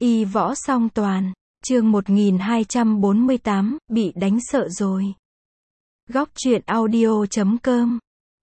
Y võ song toàn, chương 1248, bị đánh sợ rồi. Góc truyện audio.com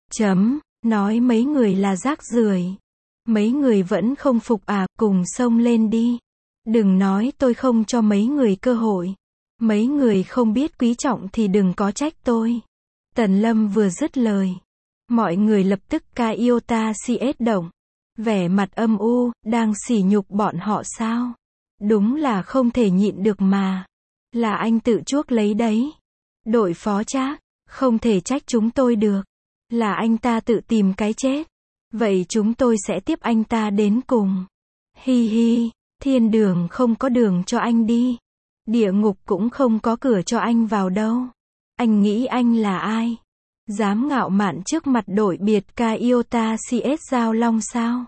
nói mấy người là rác rưởi. Mấy người vẫn không phục à, cùng xông lên đi. Đừng nói tôi không cho mấy người cơ hội. Mấy người không biết quý trọng thì đừng có trách tôi. Tần Lâm vừa dứt lời, mọi người lập tức Iota CS động. Vẻ mặt âm u, đang sỉ nhục bọn họ sao? Đúng là không thể nhịn được mà. Là anh tự chuốc lấy đấy. Đội phó Trác, không thể trách chúng tôi được. Là anh ta tự tìm cái chết. Vậy chúng tôi sẽ tiếp anh ta đến cùng. Hi hi, thiên đường không có đường cho anh đi. Địa ngục cũng không có cửa cho anh vào đâu. Anh nghĩ anh là ai? Dám ngạo mạn trước mặt đội biệt Iota CS Giao Long sao?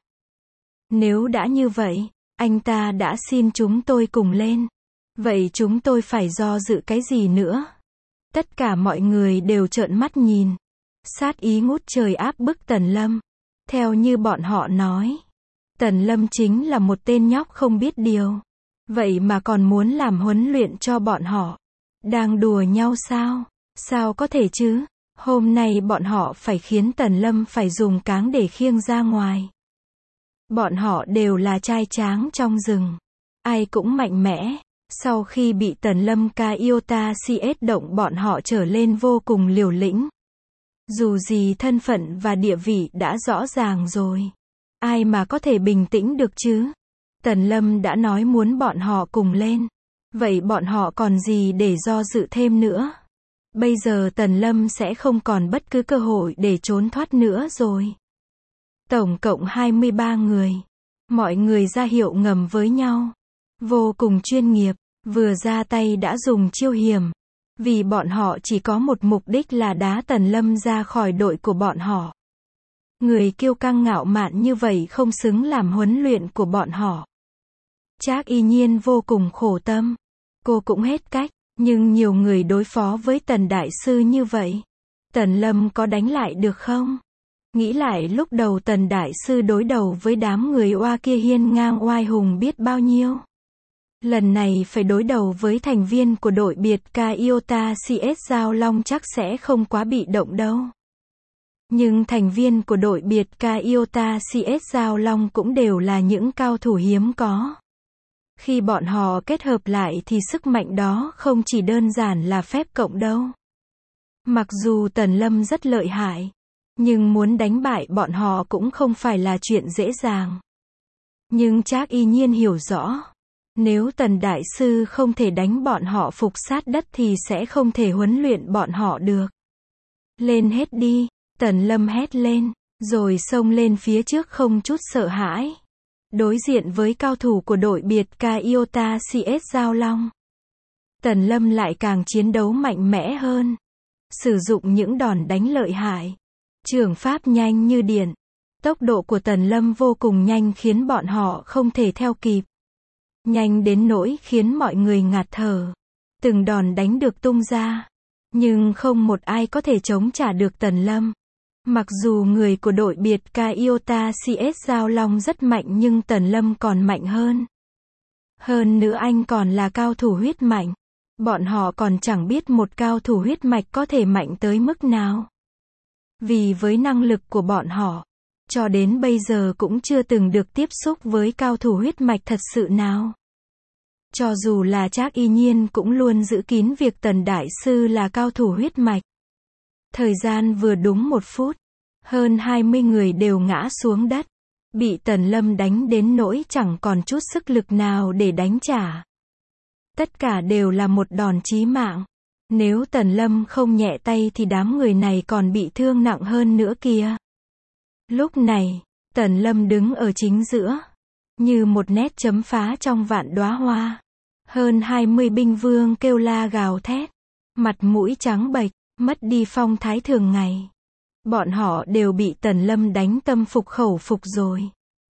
Nếu đã như vậy, anh ta đã xin chúng tôi cùng lên. Vậy chúng tôi phải do dự cái gì nữa? Tất cả mọi người đều trợn mắt nhìn. Sát ý ngút trời áp bức Tần Lâm. Theo như bọn họ nói, Tần Lâm chính là một tên nhóc không biết điều. Vậy mà còn muốn làm huấn luyện cho bọn họ. Đang đùa nhau sao? Sao có thể chứ? Hôm nay bọn họ phải khiến Tần Lâm phải dùng cáng để khiêng ra ngoài. Bọn họ đều là trai tráng trong rừng. Ai cũng mạnh mẽ. Sau khi bị Tần Lâm Iota CS động, bọn họ trở lên vô cùng liều lĩnh. Dù gì thân phận và địa vị đã rõ ràng rồi. Ai mà có thể bình tĩnh được chứ? Tần Lâm đã nói muốn bọn họ cùng lên. Vậy bọn họ còn gì để do dự thêm nữa? Bây giờ Tần Lâm sẽ không còn bất cứ cơ hội để trốn thoát nữa rồi. Tổng cộng 23 người. Mọi người ra hiệu ngầm với nhau. Vô cùng chuyên nghiệp. Vừa ra tay đã dùng chiêu hiểm. Vì bọn họ chỉ có một mục đích là đá Tần Lâm ra khỏi đội của bọn họ. Người kiêu căng ngạo mạn như vậy không xứng làm huấn luyện của bọn họ. Trác Y Nhiên vô cùng khổ tâm. Cô cũng hết cách. Nhưng nhiều người đối phó với Tần Đại Sư như vậy. Tần Lâm có đánh lại được không? Nghĩ lại lúc đầu Tần Đại Sư đối đầu với đám người oa kia hiên ngang oai hùng biết bao nhiêu. Lần này phải đối đầu với thành viên của đội biệt Iota CS Giao Long chắc sẽ không quá bị động đâu. Nhưng thành viên của đội biệt Iota CS Giao Long cũng đều là những cao thủ hiếm có. Khi bọn họ kết hợp lại thì sức mạnh đó không chỉ đơn giản là phép cộng đâu. Mặc dù Tần Lâm rất lợi hại, nhưng muốn đánh bại bọn họ cũng không phải là chuyện dễ dàng. Nhưng Trác Y Nhiên hiểu rõ, nếu Tần Đại Sư không thể đánh bọn họ phục sát đất thì sẽ không thể huấn luyện bọn họ được. Lên hết đi, Tần Lâm hét lên, rồi xông lên phía trước không chút sợ hãi. Đối diện với cao thủ của đội biệt Iota CS Giao Long, Tần Lâm lại càng chiến đấu mạnh mẽ hơn. Sử dụng những đòn đánh lợi hại. Trường pháp nhanh như điện. Tốc độ của Tần Lâm vô cùng nhanh khiến bọn họ không thể theo kịp. Nhanh đến nỗi khiến mọi người ngạt thở. Từng đòn đánh được tung ra. Nhưng không một ai có thể chống trả được Tần Lâm. Mặc dù người của đội biệt Iota CS Giao Long rất mạnh nhưng Tần Lâm còn mạnh hơn. Hơn nữa anh còn là cao thủ huyết mạch. Bọn họ còn chẳng biết một cao thủ huyết mạch có thể mạnh tới mức nào. Vì với năng lực của bọn họ, cho đến bây giờ cũng chưa từng được tiếp xúc với cao thủ huyết mạch thật sự nào. Cho dù là Trác Y Nhiên cũng luôn giữ kín việc Tần Đại Sư là cao thủ huyết mạch. Thời gian vừa đúng 1 phút, hơn 20 người đều ngã xuống đất. Bị Tần Lâm đánh đến nỗi chẳng còn chút sức lực nào để đánh trả. Tất cả đều là một đòn chí mạng. Nếu Tần Lâm không nhẹ tay thì đám người này còn bị thương nặng hơn nữa kìa. Lúc này, Tần Lâm đứng ở chính giữa, như một nét chấm phá trong vạn đóa hoa. Hơn 20 binh vương kêu la gào thét, mặt mũi trắng bệch, mất đi phong thái thường ngày. Bọn họ đều bị Tần Lâm đánh tâm phục khẩu phục rồi.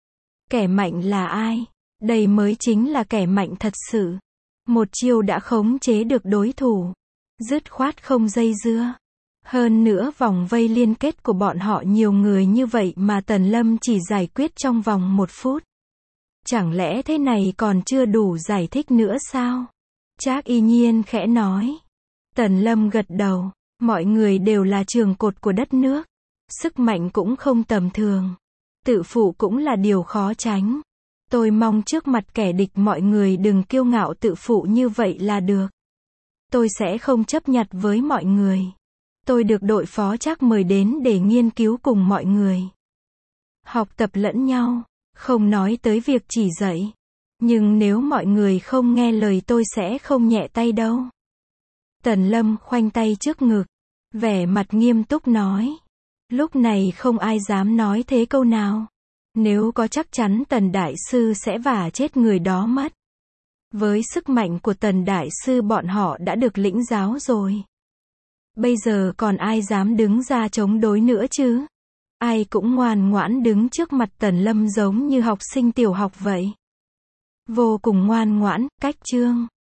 Kẻ mạnh là ai? Đây mới chính là kẻ mạnh thật sự. Một chiêu đã khống chế được đối thủ. Dứt khoát không dây dưa. Hơn nữa vòng vây liên kết của bọn họ nhiều người như vậy mà Tần Lâm chỉ giải quyết trong vòng 1 phút. Chẳng lẽ thế này còn chưa đủ giải thích nữa sao? Trác Y Nhiên khẽ nói. Tần Lâm gật đầu. Mọi người đều là trụ cột của đất nước. Sức mạnh cũng không tầm thường. Tự phụ cũng là điều khó tránh. Tôi mong trước mặt kẻ địch mọi người đừng kiêu ngạo tự phụ như vậy là được. Tôi sẽ không chấp nhặt với mọi người. Tôi được đội phó Trác mời đến để nghiên cứu cùng mọi người. Học tập lẫn nhau, không nói tới việc chỉ dạy. Nhưng nếu mọi người không nghe lời tôi sẽ không nhẹ tay đâu. Tần Lâm khoanh tay trước ngực, vẻ mặt nghiêm túc nói. Lúc này không ai dám nói thế câu nào. Nếu có chắc chắn Tần Đại Sư sẽ vả chết người đó mất. Với sức mạnh của Tần Đại Sư bọn họ đã được lĩnh giáo rồi. Bây giờ còn ai dám đứng ra chống đối nữa chứ? Ai cũng ngoan ngoãn đứng trước mặt Tần Lâm giống như học sinh tiểu học vậy. Vô cùng ngoan ngoãn, cách chương.